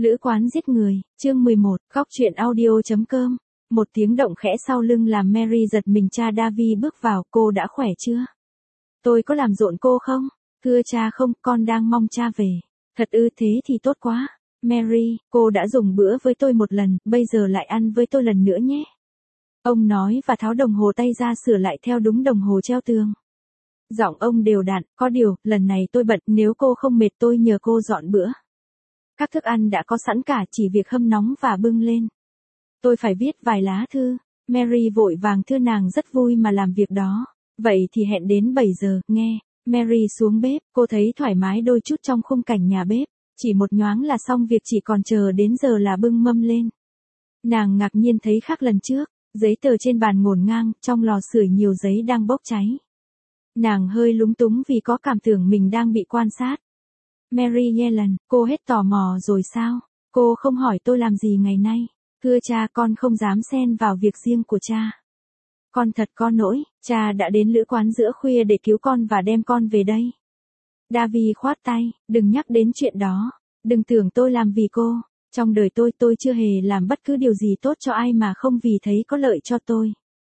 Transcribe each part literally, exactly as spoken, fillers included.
Lữ quán giết người, chương mười một, góc truyện audio.com. Một tiếng động khẽ sau lưng làm Mary giật mình. Cha Davi bước vào. Cô đã khỏe chưa? Tôi có làm rộn cô không? Thưa cha không, con đang mong cha về. Thật ư, thế thì tốt quá. Mary, cô đã dùng bữa với tôi một lần, bây giờ lại ăn với tôi lần nữa nhé. Ông nói và tháo đồng hồ tay ra sửa lại theo đúng đồng hồ treo tường. Giọng ông đều đặn, có điều, lần này tôi bận, nếu cô không mệt tôi nhờ cô dọn bữa. Các thức ăn đã có sẵn cả, chỉ việc hâm nóng và bưng lên. Tôi phải viết vài lá thư. Mary vội vàng thưa nàng rất vui mà làm việc đó. Vậy thì hẹn đến bảy giờ, nghe. Mary xuống bếp, cô thấy thoải mái đôi chút trong khung cảnh nhà bếp. Chỉ một nhoáng là xong việc, chỉ còn chờ đến giờ là bưng mâm lên. Nàng ngạc nhiên thấy khác lần trước, giấy tờ trên bàn ngổn ngang, trong lò sưởi nhiều giấy đang bốc cháy. Nàng hơi lúng túng vì có cảm tưởng mình đang bị quan sát. Mary Yellen, cô hết tò mò rồi sao? Cô không hỏi tôi làm gì ngày nay. Thưa cha, con không dám xen vào việc riêng của cha. Con thật có lỗi, cha đã đến lữ quán giữa khuya để cứu con và đem con về đây. Davi khoát tay, đừng nhắc đến chuyện đó. Đừng tưởng tôi làm vì cô. Trong đời tôi tôi chưa hề làm bất cứ điều gì tốt cho ai mà không vì thấy có lợi cho tôi.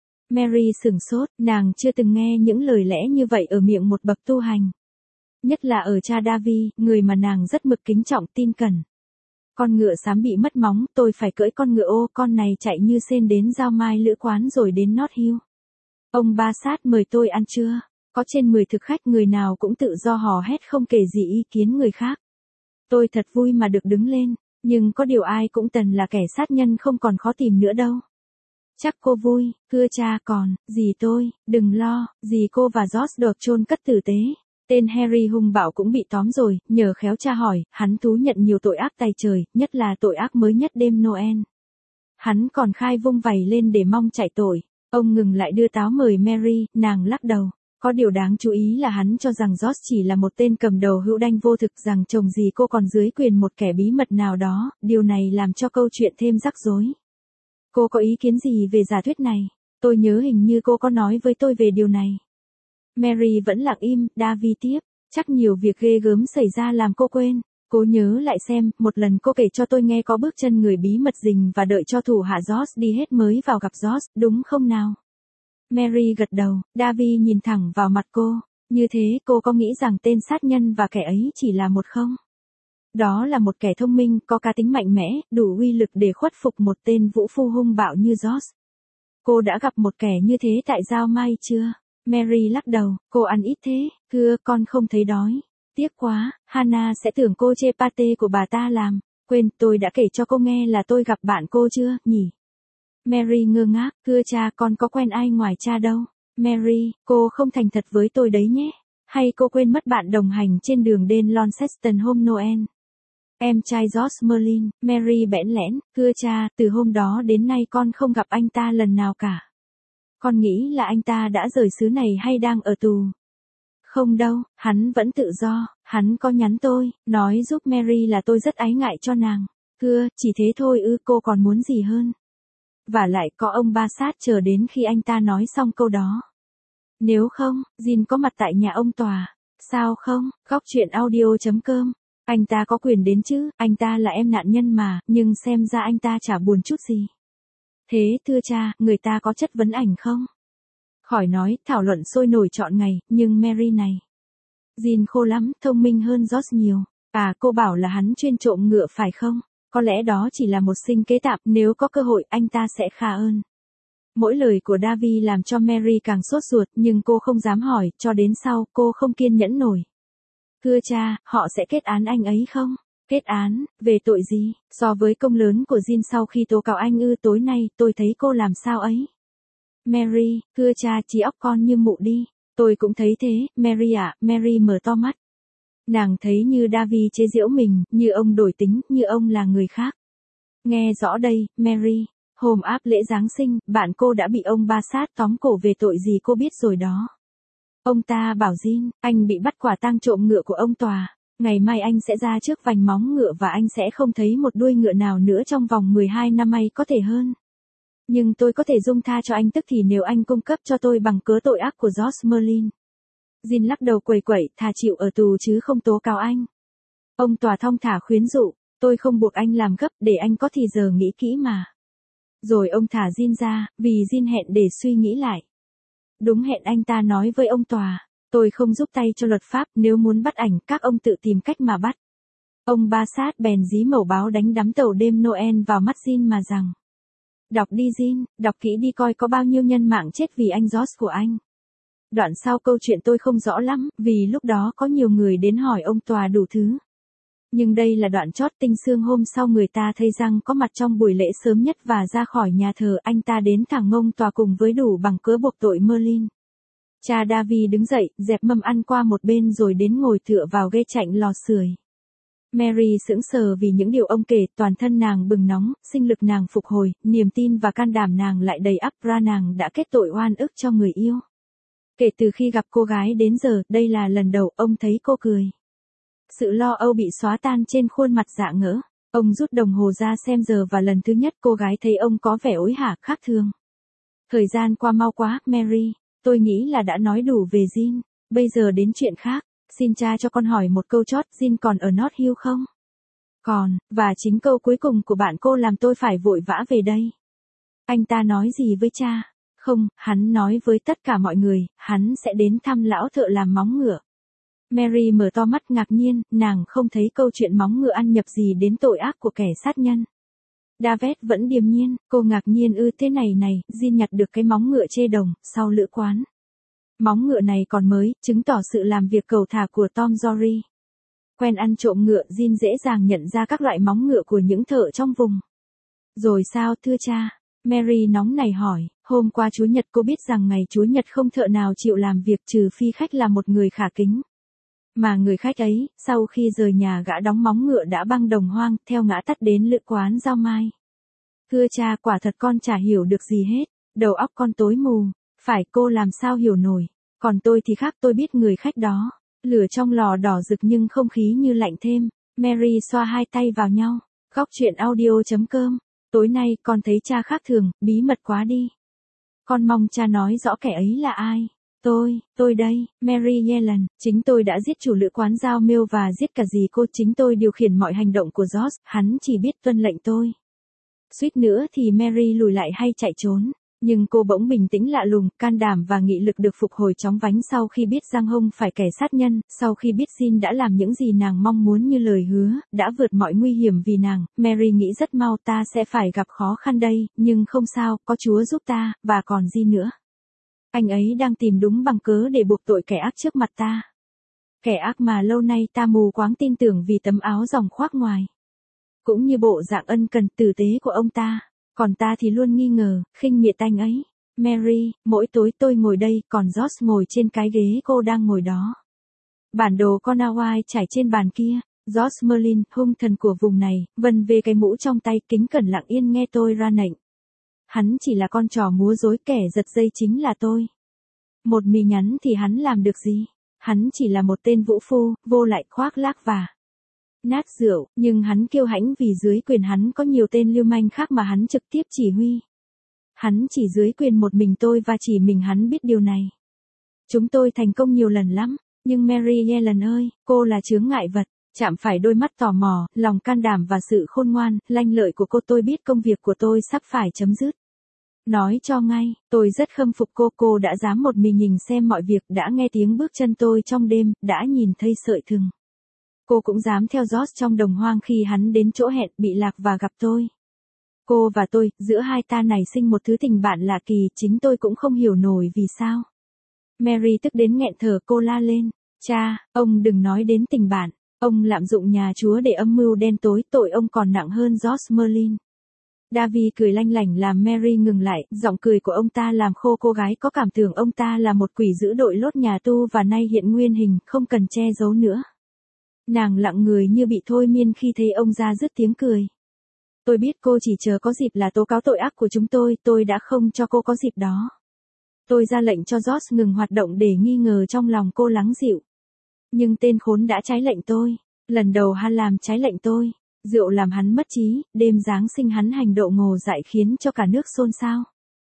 Mary sửng sốt, nàng chưa từng nghe những lời lẽ như vậy ở miệng một bậc tu hành. Nhất là ở cha Davi, người mà nàng rất mực kính trọng tin cẩn. Con ngựa xám bị mất móng, tôi phải cưỡi con ngựa ô, con này chạy như sên đến giao mai lữ quán rồi đến Notting Hill. Ông ba sát mời tôi ăn trưa, có trên mười thực khách, người nào cũng tự do hò hét không kể gì ý kiến người khác. Tôi thật vui mà được đứng lên, nhưng có điều ai cũng tần là kẻ sát nhân không còn khó tìm nữa đâu. Chắc cô vui, thưa cha, còn, dì tôi, đừng lo, dì cô và George được chôn cất tử tế. Tên Harry hung bạo cũng bị tóm rồi, nhờ khéo cha hỏi, hắn thú nhận nhiều tội ác tày trời, nhất là tội ác mới nhất đêm Noel. Hắn còn khai vung vầy lên để mong chạy tội. Ông ngừng lại đưa táo mời Mary, nàng lắc đầu. Có điều đáng chú ý là hắn cho rằng George chỉ là một tên cầm đầu hữu đanh vô thực, rằng chồng dì cô còn dưới quyền một kẻ bí mật nào đó, điều này làm cho câu chuyện thêm rắc rối. Cô có ý kiến gì về giả thuyết này? Tôi nhớ hình như cô có nói với tôi về điều này. Mary vẫn lặng im. Davi tiếp, chắc nhiều việc ghê gớm xảy ra làm cô quên. Cô nhớ lại xem, một lần cô kể cho tôi nghe có bước chân người bí mật rình và đợi cho thủ hạ George đi hết mới vào gặp George, đúng không nào? Mary gật đầu. Davi nhìn thẳng vào mặt cô. Như thế cô có nghĩ rằng tên sát nhân và kẻ ấy chỉ là một không? Đó là một kẻ thông minh, có cá tính mạnh mẽ, đủ uy lực để khuất phục một tên vũ phu hung bạo như George. Cô đã gặp một kẻ như thế tại giao mai chưa? Mary lắc đầu, cô ăn ít thế, thưa con không thấy đói. Tiếc quá, Hannah sẽ tưởng cô chê pate của bà ta làm. Quên, tôi đã kể cho cô nghe là tôi gặp bạn cô chưa, nhỉ? Mary ngơ ngác, thưa cha, con có quen ai ngoài cha đâu. Mary, cô không thành thật với tôi đấy nhé. Hay cô quên mất bạn đồng hành trên đường đến Launceston hôm Noel? Em trai George Merlin. Mary bẽn lẽn, thưa cha, từ hôm đó đến nay con không gặp anh ta lần nào cả. Con nghĩ là anh ta đã rời xứ này hay đang ở tù. Không đâu, hắn vẫn tự do, hắn có nhắn tôi, nói giúp Mary là tôi rất ái ngại cho nàng. Thưa, chỉ thế thôi ư, cô còn muốn gì hơn? Và lại có ông ba sát chờ đến khi anh ta nói xong câu đó. Nếu không, Jin có mặt tại nhà ông tòa. Sao không? Góc truyện audio.com. Anh ta có quyền đến chứ, anh ta là em nạn nhân mà, nhưng xem ra anh ta chả buồn chút gì. Thế thưa cha, người ta có chất vấn ảnh không? Khỏi nói, thảo luận sôi nổi trọn ngày, nhưng Mary này. Jin khô lắm, thông minh hơn George nhiều. À, cô bảo là hắn chuyên trộm ngựa phải không? Có lẽ đó chỉ là một sinh kế tạm, nếu có cơ hội anh ta sẽ khá ơn. Mỗi lời của Davi làm cho Mary càng sốt ruột, nhưng cô không dám hỏi, cho đến sau, cô không kiên nhẫn nổi. Thưa cha, họ sẽ kết án anh ấy không? Kết án, về tội gì? So với công lớn của Jin sau khi tố cáo anh ư, tối nay, tôi thấy cô làm sao ấy? Mary, thưa cha, trí óc con như mụ đi. Tôi cũng thấy thế, Mary ạ. Mary mở to mắt. Nàng thấy như Davi chế giễu mình, như ông đổi tính, như ông là người khác. Nghe rõ đây, Mary. Hôm áp lễ Giáng sinh, bạn cô đã bị ông ba sát tóm cổ về tội gì cô biết rồi đó. Ông ta bảo Jin, anh bị bắt quả tang trộm ngựa của ông tòa. Ngày mai anh sẽ ra trước vành móng ngựa và anh sẽ không thấy một đuôi ngựa nào nữa trong vòng mười hai năm may có thể hơn. Nhưng tôi có thể dung tha cho anh tức thì nếu anh cung cấp cho tôi bằng cớ tội ác của George Merlin. Jin lắc đầu quẩy quẩy, thà chịu ở tù chứ không tố cáo anh. Ông tòa thong thả khuyến dụ, Tôi không buộc anh làm gấp, để anh có thì giờ nghĩ kỹ mà. Rồi ông thả Jin ra, vì Jin hẹn để suy nghĩ lại. Đúng hẹn anh ta nói với ông tòa, tôi không giúp tay cho luật pháp, nếu muốn bắt ảnh, các ông tự tìm cách mà bắt. Ông Bassett bèn dí mẩu báo đánh đắm tàu đêm Noel vào mắt Jin mà rằng. Đọc đi Jin, đọc kỹ đi coi có bao nhiêu nhân mạng chết vì anh George của anh. Đoạn sau câu chuyện tôi không rõ lắm, vì lúc đó có nhiều người đến hỏi ông tòa đủ thứ. Nhưng đây là đoạn chót tinh xương hôm sau người ta thấy rằng có mặt trong buổi lễ sớm nhất và ra khỏi nhà thờ anh ta đến thẳng ngông tòa cùng với đủ bằng cớ buộc tội Merlin. Cha Davi đứng dậy, dẹp mâm ăn qua một bên rồi đến ngồi tựa vào ghế chạnh lò sưởi. Mary sững sờ vì những điều ông kể, toàn thân nàng bừng nóng, sinh lực nàng phục hồi, niềm tin và can đảm nàng lại đầy ắp ra nàng đã kết tội oan ức cho người yêu. Kể từ khi gặp cô gái đến giờ, đây là lần đầu ông thấy cô cười. Sự lo âu bị xóa tan trên khuôn mặt dạ ngỡ. Ông rút đồng hồ ra xem giờ và lần thứ nhất cô gái thấy ông có vẻ ối hả khác thường. Thời gian qua mau quá, Mary. Tôi nghĩ là đã nói đủ về Jin. Bây giờ đến chuyện khác. Xin cha cho con hỏi một câu chót, Jin còn ở North Hill không? Còn, và chính câu cuối cùng của bạn cô làm tôi phải vội vã về đây. Anh ta nói gì với cha? Không, hắn nói với tất cả mọi người, hắn sẽ đến thăm lão thợ làm móng ngựa. Mary mở to mắt ngạc nhiên, nàng không thấy câu chuyện móng ngựa ăn nhập gì đến tội ác của kẻ sát nhân. David vẫn điềm nhiên, cô ngạc nhiên ư thế này này, Jin nhặt được cái móng ngựa chê đồng, sau lữ quán. Móng ngựa này còn mới, chứng tỏ sự làm việc cầu thả của Tom Jory. Quen ăn trộm ngựa, Jin dễ dàng nhận ra các loại móng ngựa của những thợ trong vùng. Rồi sao thưa cha? Mary nóng nảy hỏi, hôm qua Chúa Nhật cô biết rằng ngày Chúa Nhật không thợ nào chịu làm việc trừ phi khách là một người khả kính. Mà người khách ấy, sau khi rời nhà gã đóng móng ngựa đã băng đồng hoang, theo ngã tắt đến lữ quán Giao Mai. Thưa cha, quả thật con chả hiểu được gì hết, đầu óc con tối mù, phải cô làm sao hiểu nổi, còn tôi thì khác tôi biết người khách đó, lửa trong lò đỏ rực nhưng không khí như lạnh thêm, Mary xoa hai tay vào nhau, góc chuyện audio chấm com, tối nay con thấy cha khác thường, bí mật quá đi. Con mong cha nói rõ kẻ ấy là ai. Tôi, tôi đây, Mary Yellen, chính tôi đã giết chủ lữ quán Giao Mill và giết cả dì cô, chính tôi điều khiển mọi hành động của George, hắn chỉ biết tuân lệnh tôi. Suýt nữa thì Mary lùi lại hay chạy trốn, nhưng cô bỗng bình tĩnh lạ lùng, can đảm và nghị lực được phục hồi chóng vánh sau khi biết Giang Hông phải kẻ sát nhân, sau khi biết Jin đã làm những gì nàng mong muốn như lời hứa, đã vượt mọi nguy hiểm vì nàng, Mary nghĩ rất mau ta sẽ phải gặp khó khăn đây, nhưng không sao, có Chúa giúp ta, và còn gì nữa. Anh ấy đang tìm đúng bằng cớ để buộc tội kẻ ác trước mặt ta. Kẻ ác mà lâu nay ta mù quáng tin tưởng vì tấm áo dòng khoác ngoài. Cũng như bộ dạng ân cần tử tế của ông ta. Còn ta thì luôn nghi ngờ, khinh miệt anh ấy. Mary, mỗi tối tôi ngồi đây, còn George ngồi trên cái ghế cô đang ngồi đó. Bản đồ con Hawaii trải trên bàn kia. George Merlin, hung thần của vùng này, vần về cái mũ trong tay, kính cẩn lặng yên nghe tôi ra lệnh. Hắn chỉ là con trò múa rối, kẻ giật dây chính là tôi. Một mì nhắn thì hắn làm được gì? Hắn chỉ là một tên vũ phu, vô lại khoác lác và nát rượu, nhưng hắn kiêu hãnh vì dưới quyền hắn có nhiều tên lưu manh khác mà hắn trực tiếp chỉ huy. Hắn chỉ dưới quyền một mình tôi và chỉ mình hắn biết điều này. Chúng tôi thành công nhiều lần lắm, nhưng Mary Yellen ơi, cô là chướng ngại vật. Chạm phải đôi mắt tò mò, lòng can đảm và sự khôn ngoan, lanh lợi của cô, tôi biết công việc của tôi sắp phải chấm dứt. Nói cho ngay, tôi rất khâm phục cô, cô đã dám một mình nhìn xem mọi việc, đã nghe tiếng bước chân tôi trong đêm, đã nhìn thấy sợi thừng. Cô cũng dám theo George trong đồng hoang khi hắn đến chỗ hẹn, bị lạc và gặp tôi. Cô và tôi, giữa hai ta nảy sinh một thứ tình bạn lạ kỳ, chính tôi cũng không hiểu nổi vì sao. Mary tức đến nghẹn thở, cô la lên, cha, ông đừng nói đến tình bạn. Ông lạm dụng nhà Chúa để âm mưu đen tối, tội ông còn nặng hơn George Merlin. Davi cười lanh lảnh làm Mary ngừng lại, giọng cười của ông ta làm khô cô gái có cảm tưởng ông ta là một quỷ giữ đội lốt nhà tu và nay hiện nguyên hình, không cần che giấu nữa. Nàng lặng người như bị thôi miên khi thấy ông ra dứt tiếng cười. Tôi biết cô chỉ chờ có dịp là tố cáo tội ác của chúng tôi, tôi đã không cho cô có dịp đó. Tôi ra lệnh cho George ngừng hoạt động để nghi ngờ trong lòng cô lắng dịu. Nhưng tên khốn đã trái lệnh tôi. Lần đầu hắn làm trái lệnh tôi. Rượu làm hắn mất trí, đêm Giáng sinh hắn hành động ngồ dại khiến cho cả nước xôn xao.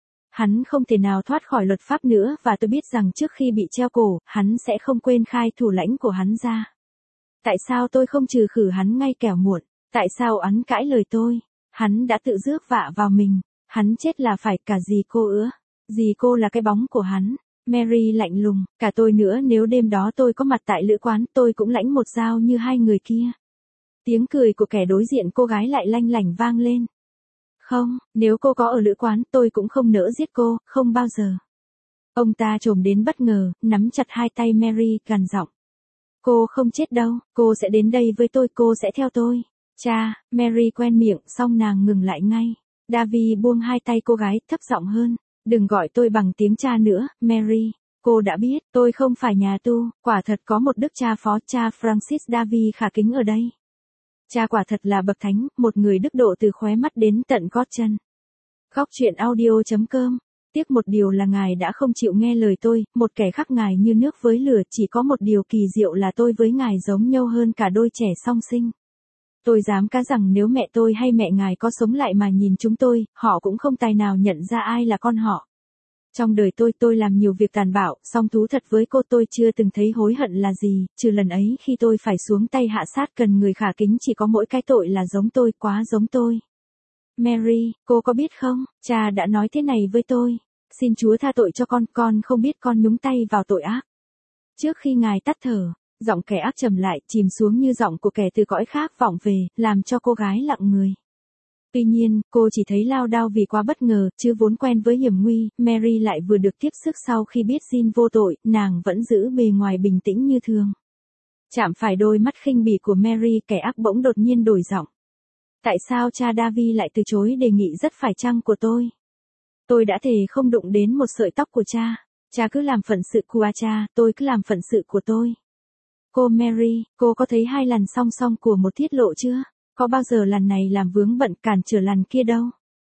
Hắn không thể nào thoát khỏi luật pháp nữa và tôi biết rằng trước khi bị treo cổ, hắn sẽ không quên khai thủ lãnh của hắn ra. Tại sao tôi không trừ khử hắn ngay kẻo muộn? Tại sao hắn cãi lời tôi? Hắn đã tự rước vạ vào mình. Hắn chết là phải, cả dì cô ứa. Dì cô là cái bóng của hắn. Mary lạnh lùng, cả tôi nữa, nếu đêm đó tôi có mặt tại lữ quán, tôi cũng lãnh một dao như hai người kia. Tiếng cười của kẻ đối diện cô gái lại lanh lảnh vang lên. Không, nếu cô có ở lữ quán, tôi cũng không nỡ giết cô, không bao giờ. Ông ta trồm đến bất ngờ, nắm chặt hai tay Mary, gằn giọng. Cô không chết đâu, cô sẽ đến đây với tôi, cô sẽ theo tôi. Cha, Mary quen miệng, xong nàng ngừng lại ngay. Davy buông hai tay cô gái, thấp giọng hơn. Đừng gọi tôi bằng tiếng cha nữa, Mary. Cô đã biết, tôi không phải nhà tu, quả thật có một đức cha phó, cha Francis Davy khả kính ở đây. Cha quả thật là bậc thánh, một người đức độ từ khóe mắt đến tận gót chân. Góc truyện audio chấm com. Tiếc một điều là ngài đã không chịu nghe lời tôi, một kẻ khác ngài như nước với lửa, chỉ có một điều kỳ diệu là tôi với ngài giống nhau hơn cả đôi trẻ song sinh. Tôi dám cá rằng nếu mẹ tôi hay mẹ ngài có sống lại mà nhìn chúng tôi, họ cũng không tài nào nhận ra ai là con họ. Trong đời tôi, tôi làm nhiều việc tàn bạo, song thú thật với cô, tôi chưa từng thấy hối hận là gì, trừ lần ấy khi tôi phải xuống tay hạ sát cần người khả kính, chỉ có mỗi cái tội là giống tôi, quá giống tôi. Mary, cô có biết không, cha đã nói thế này với tôi. Xin Chúa tha tội cho con, con không biết con nhúng tay vào tội ác. Trước khi ngài tắt thở, giọng kẻ ác trầm lại, chìm xuống như giọng của kẻ từ cõi khác vọng về, làm cho cô gái lặng người. Tuy nhiên, cô chỉ thấy lao đao vì quá bất ngờ, chứ vốn quen với hiểm nguy, Mary lại vừa được tiếp sức sau khi biết Jean vô tội, nàng vẫn giữ bề ngoài bình tĩnh như thường. Chạm phải đôi mắt khinh bỉ của Mary, kẻ ác bỗng đột nhiên đổi giọng. Tại sao cha Davy lại từ chối đề nghị rất phải chăng của tôi? Tôi đã thề không đụng đến một sợi tóc của cha. Cha cứ làm phận sự của cha, tôi cứ làm phận sự của tôi. Cô Mary, cô có thấy hai lần song song của một tiết lộ chưa? Có bao giờ lần này làm vướng bận cản trở lần kia đâu.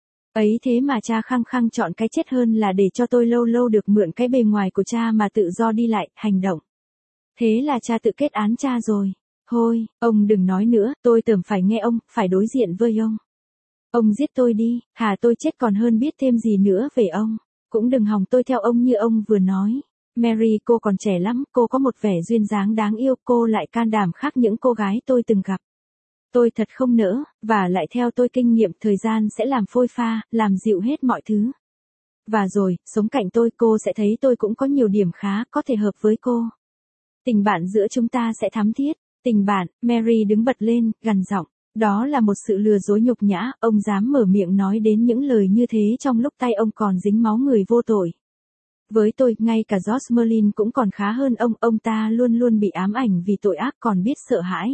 Ấy thế mà cha khăng khăng chọn cái chết hơn là để cho tôi lâu lâu được mượn cái bề ngoài của cha mà tự do đi lại, hành động. Thế là cha tự kết án cha rồi. Thôi, ông đừng nói nữa, tôi tưởng phải nghe ông, phải đối diện với ông. Ông giết tôi đi, thà tôi chết còn hơn biết thêm gì nữa về ông. Cũng đừng hòng tôi theo ông như ông vừa nói. Mary, cô còn trẻ lắm, cô có một vẻ duyên dáng đáng yêu, cô lại can đảm khác những cô gái tôi từng gặp. Tôi thật không nỡ, và lại theo tôi kinh nghiệm thời gian sẽ làm phôi pha, làm dịu hết mọi thứ. Và rồi, sống cạnh tôi cô sẽ thấy tôi cũng có nhiều điểm khá, có thể hợp với cô. Tình bạn giữa chúng ta sẽ thắm thiết. Tình bạn, Mary đứng bật lên, gằn giọng. Đó là một sự lừa dối nhục nhã, ông dám mở miệng nói đến những lời như thế trong lúc tay ông còn dính máu người vô tội. Với tôi, ngay cả George Merlin cũng còn khá hơn ông, ông ta luôn luôn bị ám ảnh vì tội ác còn biết sợ hãi.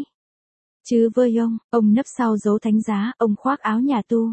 Chứ với ông, ông nấp sau dấu thánh giá, ông khoác áo nhà tu.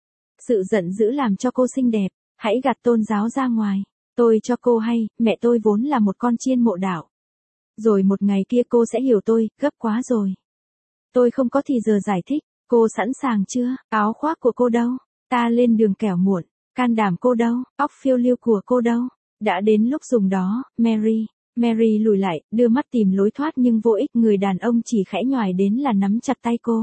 Sự giận dữ làm cho cô xinh đẹp, hãy gạt tôn giáo ra ngoài. Tôi cho cô hay, mẹ tôi vốn là một con chiên mộ đạo. Rồi một ngày kia cô sẽ hiểu tôi, gấp quá rồi. Tôi không có thì giờ giải thích, cô sẵn sàng chưa, áo khoác của cô đâu, ta lên đường kẻo muộn, can đảm cô đâu, óc phiêu lưu của cô đâu, đã đến lúc dùng đó, Mary. Mary lùi lại, đưa mắt tìm lối thoát nhưng vô ích, người đàn ông chỉ khẽ nhoài đến là nắm chặt tay cô.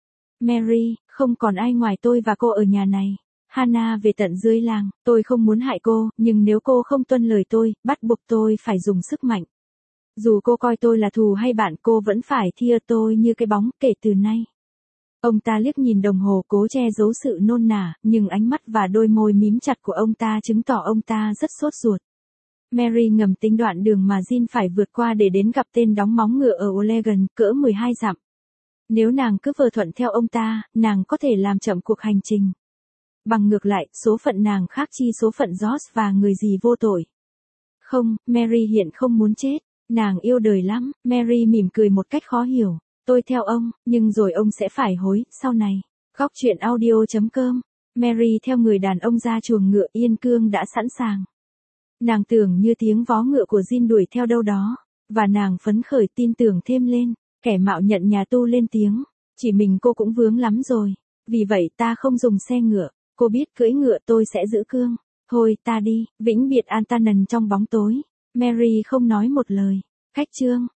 Mary, không còn ai ngoài tôi và cô ở nhà này. Hannah về tận dưới làng, tôi không muốn hại cô, nhưng nếu cô không tuân lời tôi, bắt buộc tôi phải dùng sức mạnh. Dù cô coi tôi là thù hay bạn, cô vẫn phải thia tôi như cái bóng kể từ nay. Ông ta liếc nhìn đồng hồ cố che giấu sự nôn nả, nhưng ánh mắt và đôi môi mím chặt của ông ta chứng tỏ ông ta rất sốt ruột. Mary ngầm tính đoạn đường mà Jean phải vượt qua để đến gặp tên đóng móng ngựa ở Olegan, cỡ mười hai dặm. Nếu nàng cứ vờ thuận theo ông ta, nàng có thể làm chậm cuộc hành trình. Bằng ngược lại, số phận nàng khác chi số phận George và người gì vô tội. Không, Mary hiện không muốn chết. Nàng yêu đời lắm, Mary mỉm cười một cách khó hiểu. Tôi theo ông, nhưng rồi ông sẽ phải hối, sau này. Góc truyện audio chấm com. Mary theo người đàn ông ra chuồng ngựa, yên cương đã sẵn sàng. Nàng tưởng như tiếng vó ngựa của Jean đuổi theo đâu đó. Và nàng phấn khởi tin tưởng thêm lên. Kẻ mạo nhận nhà tu lên tiếng. Chỉ mình cô cũng vướng lắm rồi. Vì vậy ta không dùng xe ngựa. Cô biết cưỡi ngựa tôi sẽ giữ cương. Thôi ta đi, vĩnh biệt Antanen trong bóng tối. Mary không nói một lời. Khách chương.